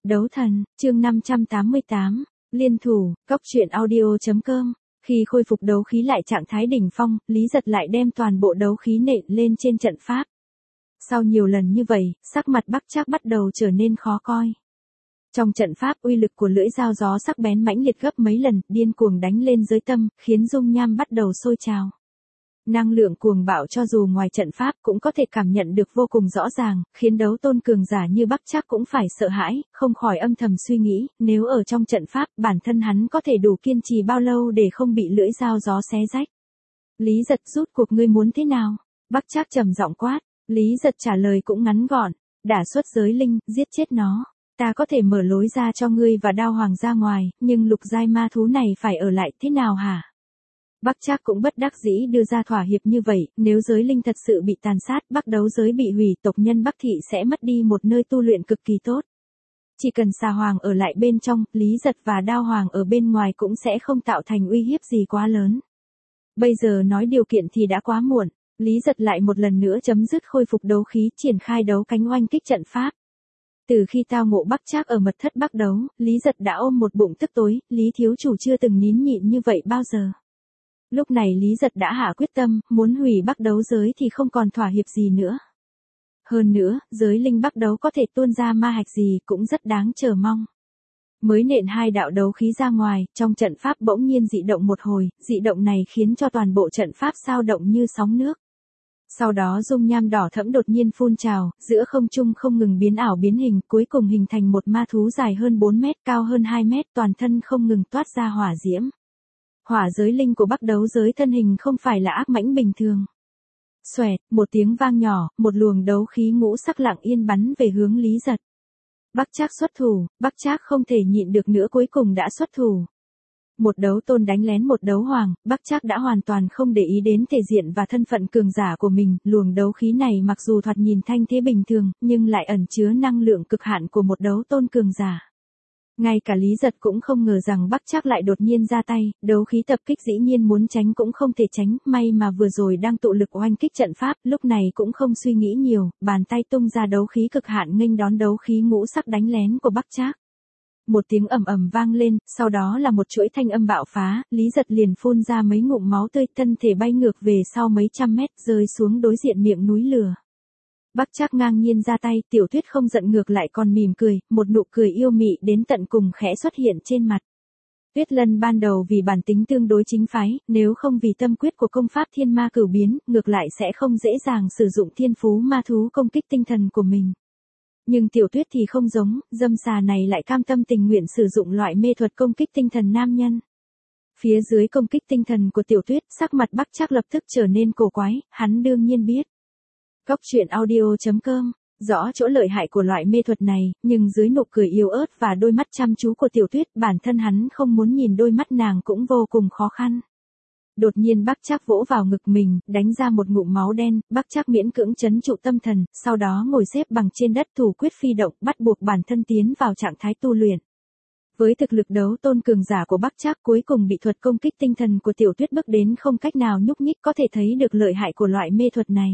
Đấu thần, chương 588, liên thủ, cóc truyện audio.com. Khi khôi phục đấu khí lại trạng thái đỉnh phong, Lý Giật lại đem toàn bộ đấu khí nện lên trên trận pháp. Sau nhiều lần như vậy, sắc mặt Bắc Trác bắt đầu trở nên khó coi. Trong trận pháp, uy lực của lưỡi dao gió sắc bén mãnh liệt gấp mấy lần, điên cuồng đánh lên giới tâm, khiến dung nham bắt đầu sôi trào. Năng lượng cuồng bạo cho dù ngoài trận pháp cũng có thể cảm nhận được vô cùng rõ ràng, khiến đấu tôn cường giả như Bắc Trác cũng phải sợ hãi, không khỏi âm thầm suy nghĩ, nếu ở trong trận pháp, bản thân hắn có thể đủ kiên trì bao lâu để không bị lưỡi dao gió xé rách. Lý Giật, rút cuộc ngươi muốn thế nào? Bắc Trác trầm giọng quát. Lý Giật trả lời cũng ngắn gọn, đả xuất giới linh, giết chết nó. Ta có thể mở lối ra cho ngươi và Đao Hoàng ra ngoài, nhưng lục giai ma thú này phải ở lại thế nào hả? Bắc Trác cũng bất đắc dĩ đưa ra thỏa hiệp như vậy, nếu giới linh thật sự bị tàn sát, Bắc đấu giới bị hủy, tộc nhân Bắc thị sẽ mất đi một nơi tu luyện cực kỳ tốt. Chỉ cần Xà Hoàng ở lại bên trong, Lý Giật và Đao Hoàng ở bên ngoài cũng sẽ không tạo thành uy hiếp gì quá lớn. Bây giờ nói điều kiện thì đã quá muộn, Lý Giật lại một lần nữa chấm dứt khôi phục đấu khí, triển khai đấu cánh oanh kích trận pháp. Từ khi tao ngộ Bắc Trác ở mật thất Bắc đấu, Lý Giật đã ôm một bụng tức tối, Lý thiếu chủ chưa từng nín nhịn như vậy bao giờ. Lúc này Lý Giật đã hạ quyết tâm, muốn hủy Bắc đấu giới thì không còn thỏa hiệp gì nữa. Hơn nữa, giới linh Bắc đấu có thể tuôn ra ma hạch gì cũng rất đáng chờ mong. Mới nện hai đạo đấu khí ra ngoài, trong trận pháp bỗng nhiên dị động một hồi, dị động này khiến cho toàn bộ trận pháp xao động như sóng nước. Sau đó dung nham đỏ thẫm đột nhiên phun trào, giữa không trung không ngừng biến ảo biến hình, cuối cùng hình thành một ma thú dài hơn 4 mét, cao hơn 2 mét, toàn thân không ngừng toát ra hỏa diễm. Hỏa giới linh của Bắc đấu giới thân hình không phải là ác mãnh bình thường. Xoẹt, một tiếng vang nhỏ, một luồng đấu khí ngũ sắc lặng yên bắn về hướng Lý Giật. Bắc Trác xuất thủ, Bắc Trác không thể nhịn được nữa cuối cùng đã xuất thủ. Một đấu tôn đánh lén một đấu hoàng, Bắc Trác đã hoàn toàn không để ý đến thể diện và thân phận cường giả của mình, luồng đấu khí này mặc dù thoạt nhìn thanh thế bình thường, nhưng lại ẩn chứa năng lượng cực hạn của một đấu tôn cường giả. Ngay cả Lý Giật cũng không ngờ rằng Bắc Trác lại đột nhiên ra tay, đấu khí tập kích dĩ nhiên muốn tránh cũng không thể tránh, may mà vừa rồi đang tụ lực oanh kích trận pháp, lúc này cũng không suy nghĩ nhiều, bàn tay tung ra đấu khí cực hạn nghênh đón đấu khí ngũ sắc đánh lén của Bắc Trác. Một tiếng ầm ầm vang lên, sau đó là một chuỗi thanh âm bạo phá, Lý Giật liền phun ra mấy ngụm máu tươi, thân thể bay ngược về sau mấy trăm mét, rơi xuống đối diện miệng núi lửa. Bắc Trác ngang nhiên ra tay, Tiểu Tuyết không giận ngược lại còn mỉm cười, một nụ cười yêu mị đến tận cùng khẽ xuất hiện trên mặt. Tuyết Lân ban đầu vì bản tính tương đối chính phái, nếu không vì tâm quyết của công pháp thiên ma cửu biến, ngược lại sẽ không dễ dàng sử dụng thiên phú ma thú công kích tinh thần của mình. Nhưng Tiểu Tuyết thì không giống, dâm xà này lại cam tâm tình nguyện sử dụng loại mê thuật công kích tinh thần nam nhân. Phía dưới công kích tinh thần của Tiểu Tuyết, sắc mặt Bắc Trác lập tức trở nên cổ quái, hắn đương nhiên biết. Cóc truyện audio.com, rõ chỗ lợi hại của loại mê thuật này, nhưng dưới nụ cười yếu ớt và đôi mắt chăm chú của Tiểu Tuyết, bản thân hắn không muốn nhìn đôi mắt nàng cũng vô cùng khó khăn. Đột nhiên Bắc Trác vỗ vào ngực mình, đánh ra một ngụm máu đen, Bắc Trác miễn cưỡng trấn trụ tâm thần, sau đó ngồi xếp bằng trên đất thủ quyết phi động, bắt buộc bản thân tiến vào trạng thái tu luyện. Với thực lực đấu tôn cường giả của Bắc Trác cuối cùng bị thuật công kích tinh thần của Tiểu Tuyết bức đến không cách nào nhúc nhích, có thể thấy được lợi hại của loại mê thuật này.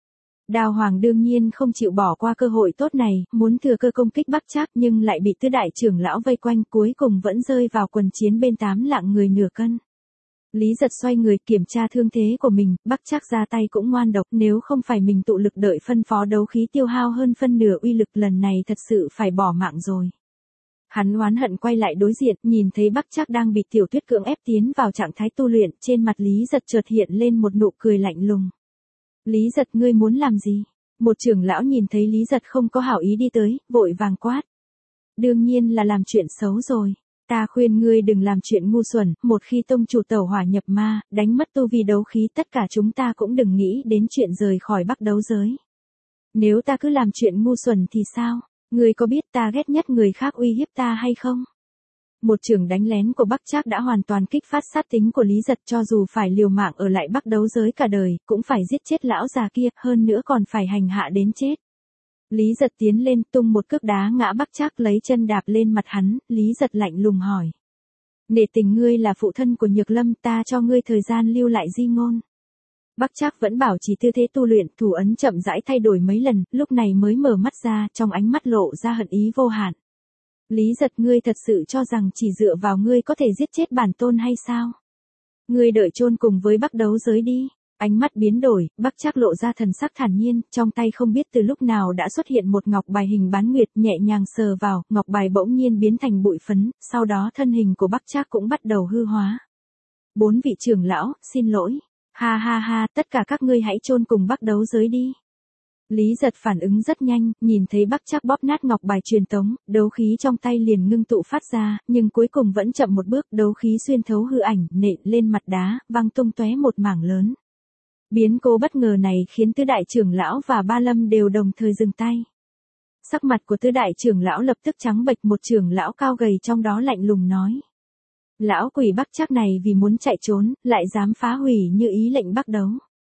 Đao Hoàng đương nhiên không chịu bỏ qua cơ hội tốt này, muốn thừa cơ công kích Bắc Trác nhưng lại bị tứ đại trưởng lão vây quanh, cuối cùng vẫn rơi vào quần chiến bên 8 lạng người nửa cân. Lý Giật xoay người kiểm tra thương thế của mình, Bắc Trác ra tay cũng ngoan độc, nếu không phải mình tụ lực đợi phân phó đấu khí tiêu hao hơn phân nửa uy lực, lần này thật sự phải bỏ mạng rồi. Hắn oán hận quay lại đối diện, nhìn thấy Bắc Trác đang bị Tiểu Tuyết cưỡng ép tiến vào trạng thái tu luyện, trên mặt Lý Giật chợt hiện lên một nụ cười lạnh lùng. Lý Giật, ngươi muốn làm gì? Một trưởng lão nhìn thấy Lý Giật không có hảo ý đi tới, vội vàng quát. Đương nhiên là làm chuyện xấu rồi. Ta khuyên ngươi đừng làm chuyện ngu xuẩn, một khi tông chủ tẩu hỏa nhập ma, đánh mất tu vi đấu khí, tất cả chúng ta cũng đừng nghĩ đến chuyện rời khỏi Bắc đấu giới. Nếu ta cứ làm chuyện ngu xuẩn thì sao? Ngươi có biết ta ghét nhất người khác uy hiếp ta hay không? Một chưởng đánh lén của Bắc Trác đã hoàn toàn kích phát sát tính của Lý Giật, cho dù phải liều mạng ở lại Bắc đấu giới cả đời, cũng phải giết chết lão già kia, hơn nữa còn phải hành hạ đến chết. Lý Giật tiến lên, tung một cước đá ngã Bắc Trác, lấy chân đạp lên mặt hắn, Lý Giật lạnh lùng hỏi. Nể tình ngươi là phụ thân của Nhược Lâm, ta cho ngươi thời gian lưu lại di ngôn. Bắc Trác vẫn bảo trì tư thế tu luyện, thủ ấn chậm rãi thay đổi mấy lần, lúc này mới mở mắt ra, trong ánh mắt lộ ra hận ý vô hạn. Lý Giật, ngươi thật sự cho rằng chỉ dựa vào ngươi có thể giết chết bản tôn hay sao? Ngươi đợi chôn cùng với Bắc đấu giới đi. Ánh mắt biến đổi, Bắc Trác lộ ra thần sắc thản nhiên, trong tay không biết từ lúc nào đã xuất hiện một ngọc bài hình bán nguyệt, nhẹ nhàng sờ vào, ngọc bài bỗng nhiên biến thành bụi phấn, sau đó thân hình của Bắc Trác cũng bắt đầu hư hóa. 4 vị trưởng lão, xin lỗi. Ha ha ha, tất cả các ngươi hãy chôn cùng Bắc đấu giới đi. Lý Giật phản ứng rất nhanh, nhìn thấy Bắc Trác bóp nát ngọc bài truyền tống, đấu khí trong tay liền ngưng tụ phát ra, nhưng cuối cùng vẫn chậm một bước, đấu khí xuyên thấu hư ảnh, nện lên mặt đá, văng tung tóe một mảng lớn. Biến cố bất ngờ này khiến tứ đại trưởng lão và Ba Lâm đều đồng thời dừng tay. Sắc mặt của tứ đại trưởng lão lập tức trắng bệch, một trưởng lão cao gầy trong đó lạnh lùng nói. Lão quỷ Bắc Trác này vì muốn chạy trốn, lại dám phá hủy như ý lệnh Bắc đấu.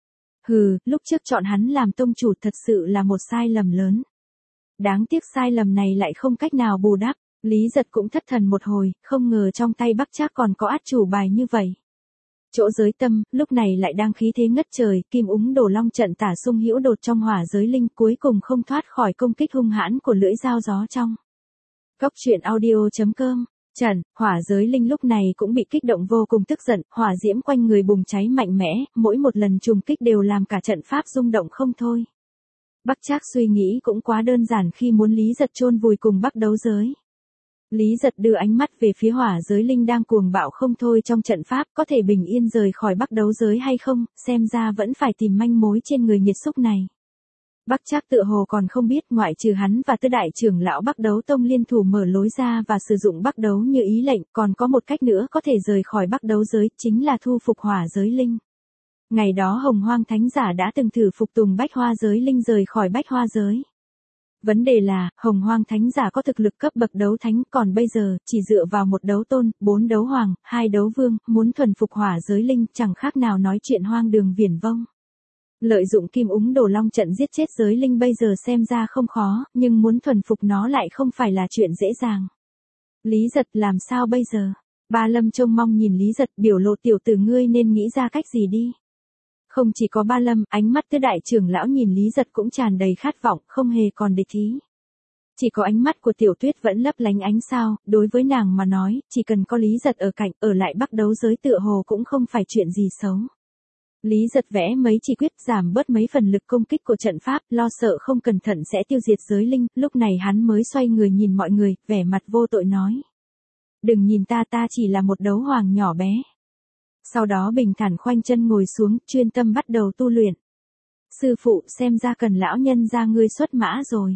Hừ, lúc trước chọn hắn làm tông chủ thật sự là một sai lầm lớn. Đáng tiếc sai lầm này lại không cách nào bù đắp, Lý Giật cũng thất thần một hồi, không ngờ trong tay Bắc Trác còn có át chủ bài như vậy. Chỗ giới tâm, lúc này lại đang khí thế ngất trời, kim úng đổ long trận tả xung hữu đột trong hỏa giới linh cuối cùng không thoát khỏi công kích hung hãn của lưỡi dao gió trong. Cốc truyện audio.com. Trần, hỏa giới linh lúc này cũng bị kích động vô cùng tức giận, hỏa diễm quanh người bùng cháy mạnh mẽ, mỗi một lần trùng kích đều làm cả trận pháp rung động không thôi. Bắc Trác suy nghĩ cũng quá đơn giản khi muốn Lý Giật chôn vùi cùng Bắc đấu giới. Lý Giật đưa ánh mắt về phía hỏa giới linh đang cuồng bạo không thôi trong trận pháp, có thể bình yên rời khỏi Bắc đấu giới hay không, xem ra vẫn phải tìm manh mối trên người nghiệt xúc này. Bắc Trác tựa hồ còn không biết, ngoại trừ hắn và tứ đại trưởng lão Bắc đấu tông liên thủ mở lối ra và sử dụng Bắc đấu như ý lệnh, còn có một cách nữa có thể rời khỏi Bắc đấu giới, chính là thu phục hỏa giới linh. Ngày đó Hồng Hoang Thánh Giả đã từng thử phục tùng Bách Hoa giới linh rời khỏi Bách Hoa giới. Vấn đề là, Hồng Hoang Thánh Giả có thực lực cấp bậc đấu thánh, còn bây giờ, chỉ dựa vào một đấu tôn, 4 đấu hoàng, 2 đấu vương, muốn thuần phục hỏa giới linh chẳng khác nào nói chuyện hoang đường viển vông. Lợi dụng kim úng đổ long trận giết chết giới linh bây giờ xem ra không khó, nhưng muốn thuần phục nó lại không phải là chuyện dễ dàng. Lý Giật, làm sao bây giờ? Ba Lâm trông mong nhìn Lý Giật, biểu lộ tiểu tử ngươi nên nghĩ ra cách gì đi. Không chỉ có Ba Lâm, ánh mắt tứ đại trưởng lão nhìn Lý Giật cũng tràn đầy khát vọng, không hề còn địch ý. Chỉ có ánh mắt của Tiểu Tuyết vẫn lấp lánh ánh sao, đối với nàng mà nói, chỉ cần có Lý Giật ở cạnh, ở lại Bắc đấu giới tựa hồ cũng không phải chuyện gì xấu. Lý Giật vẽ mấy chỉ quyết giảm bớt mấy phần lực công kích của trận pháp, lo sợ không cẩn thận sẽ tiêu diệt giới linh, lúc này hắn mới xoay người nhìn mọi người, vẻ mặt vô tội nói. Đừng nhìn ta, ta chỉ là một đấu hoàng nhỏ bé. Sau đó bình thản khoanh chân ngồi xuống, chuyên tâm bắt đầu tu luyện. Sư phụ, xem ra cần lão nhân ra ngươi xuất mã rồi.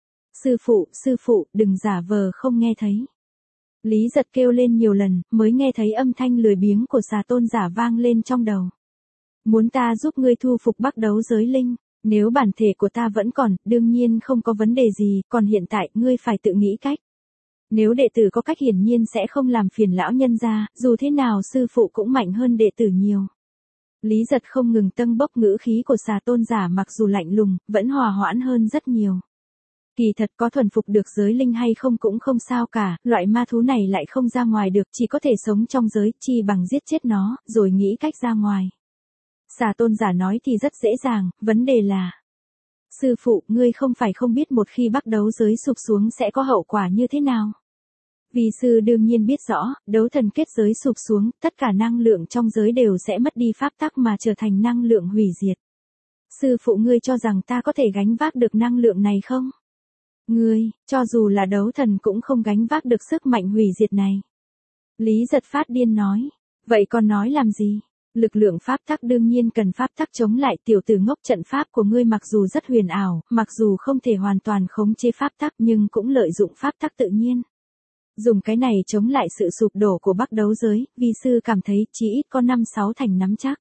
Sư phụ, đừng giả vờ không nghe thấy. Lý Giật kêu lên nhiều lần, mới nghe thấy âm thanh lười biếng của xà tôn giả vang lên trong đầu. Muốn ta giúp ngươi thu phục Bắc đấu giới linh, nếu bản thể của ta vẫn còn, đương nhiên không có vấn đề gì, còn hiện tại, ngươi phải tự nghĩ cách. Nếu đệ tử có cách hiển nhiên sẽ không làm phiền lão nhân gia, dù thế nào sư phụ cũng mạnh hơn đệ tử nhiều. Lý Giật không ngừng tâng bốc ngữ khí của xà tôn giả mặc dù lạnh lùng, vẫn hòa hoãn hơn rất nhiều. Kỳ thật có thuần phục được giới linh hay không cũng không sao cả, loại ma thú này lại không ra ngoài được, chỉ có thể sống trong giới, chi bằng giết chết nó, rồi nghĩ cách ra ngoài. Xà tôn giả nói thì rất dễ dàng, vấn đề là... Sư phụ, ngươi không phải không biết một khi Bắc đấu giới sụp xuống sẽ có hậu quả như thế nào. Vì sư đương nhiên biết rõ, đấu thần kết giới sụp xuống, tất cả năng lượng trong giới đều sẽ mất đi pháp tắc mà trở thành năng lượng hủy diệt. Sư phụ, ngươi cho rằng ta có thể gánh vác được năng lượng này không? Ngươi, cho dù là đấu thần cũng không gánh vác được sức mạnh hủy diệt này. Lý Giật phát điên nói. Vậy còn nói làm gì? Lực lượng pháp tắc đương nhiên cần pháp tắc chống lại, tiểu tử ngốc, trận pháp của ngươi mặc dù rất huyền ảo, mặc dù không thể hoàn toàn khống chế pháp tắc nhưng cũng lợi dụng pháp tắc tự nhiên. Dùng cái này chống lại sự sụp đổ của Bắc đấu giới, vi sư cảm thấy chỉ ít có 5-6 thành nắm chắc.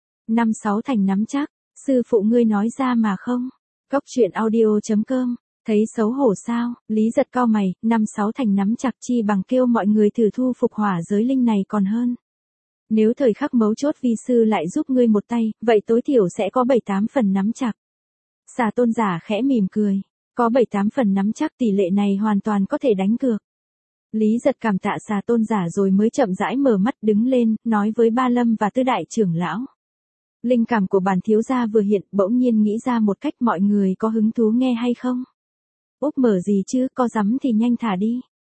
5-6 thành nắm chắc, sư phụ ngươi nói ra mà không. Cốc truyện audio.com, thấy xấu hổ sao? Lý Giật cau mày, 5-6 thành nắm chặt chi bằng kêu mọi người thử thu phục hỏa giới linh này còn hơn. Nếu thời khắc mấu chốt vi sư lại giúp ngươi một tay, vậy tối thiểu sẽ có 7-8 phần nắm chặt. Xà tôn giả khẽ mỉm cười, có 7-8 phần nắm chắc, tỷ lệ này hoàn toàn có thể đánh cược. Lý Giật cảm tạ xà tôn giả rồi mới chậm rãi mở mắt đứng lên, nói với Ba Lâm và tứ đại trưởng lão. Linh cảm của bản thiếu gia vừa hiện, bỗng nhiên nghĩ ra một cách, mọi người có hứng thú nghe hay không? Úp mở gì chứ, có dám thì nhanh thả đi.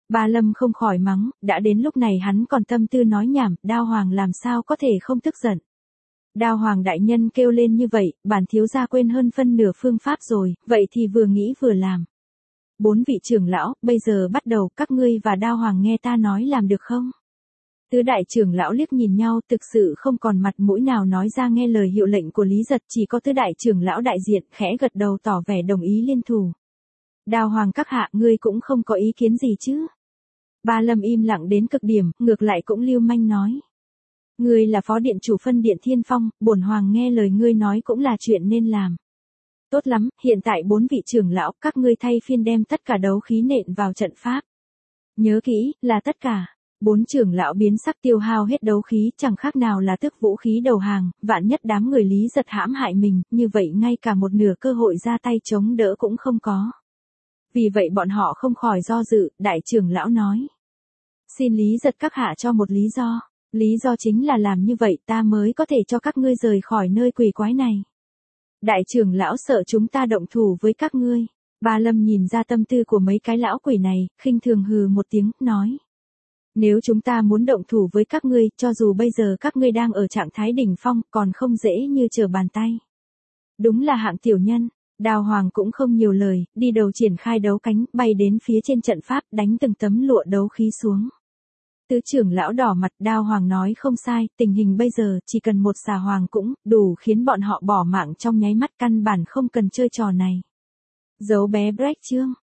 Ba Lâm không khỏi mắng, đã đến lúc này hắn còn tâm tư nói nhảm, Đao Hoàng làm sao có thể không tức giận. Đao Hoàng đại nhân kêu lên như vậy, bản thiếu gia quên hơn phân nửa phương pháp rồi, vậy thì vừa nghĩ vừa làm. 4 vị trưởng lão, bây giờ bắt đầu, các ngươi và Đao Hoàng nghe ta nói làm được không? Tứ đại trưởng lão liếc nhìn nhau, thực sự không còn mặt mũi nào nói ra nghe lời hiệu lệnh của Lý Giật, chỉ có tứ đại trưởng lão đại diện khẽ gật đầu tỏ vẻ đồng ý liên thủ. Đao Hoàng các hạ, ngươi cũng không có ý kiến gì chứ? Ba Lâm im lặng đến cực điểm, ngược lại cũng lưu manh nói. Ngươi là phó điện chủ phân điện Thiên Phong, bổn hoàng nghe lời ngươi nói cũng là chuyện nên làm. Tốt lắm, hiện tại 4 vị trưởng lão, các ngươi thay phiên đem tất cả đấu khí nện vào trận pháp. Nhớ kỹ, là tất cả. 4 trưởng lão biến sắc tiêu hao hết đấu khí, chẳng khác nào là tước vũ khí đầu hàng, vạn nhất đám người Lý Giật hãm hại mình, như vậy ngay cả một nửa cơ hội ra tay chống đỡ cũng không có. Vì vậy bọn họ không khỏi do dự, đại trưởng lão nói. Xin Lý Giật các hạ cho một lý do. Lý do chính là làm như vậy ta mới có thể cho các ngươi rời khỏi nơi quỷ quái này. Đại trưởng lão sợ chúng ta động thủ với các ngươi. Ba Lâm nhìn ra tâm tư của mấy cái lão quỷ này, khinh thường hừ một tiếng, nói. Nếu chúng ta muốn động thủ với các ngươi, cho dù bây giờ các ngươi đang ở trạng thái đỉnh phong, còn không dễ như trở bàn tay. Đúng là hạng tiểu nhân. Đao Hoàng cũng không nhiều lời, đi đầu triển khai đấu cánh, bay đến phía trên trận pháp, đánh từng tấm lụa đấu khí xuống. Tứ trưởng lão đỏ mặt, Đao Hoàng nói không sai, tình hình bây giờ chỉ cần một xà hoàng cũng đủ khiến bọn họ bỏ mạng trong nháy mắt, căn bản không cần chơi trò này. Dấu bé break chương.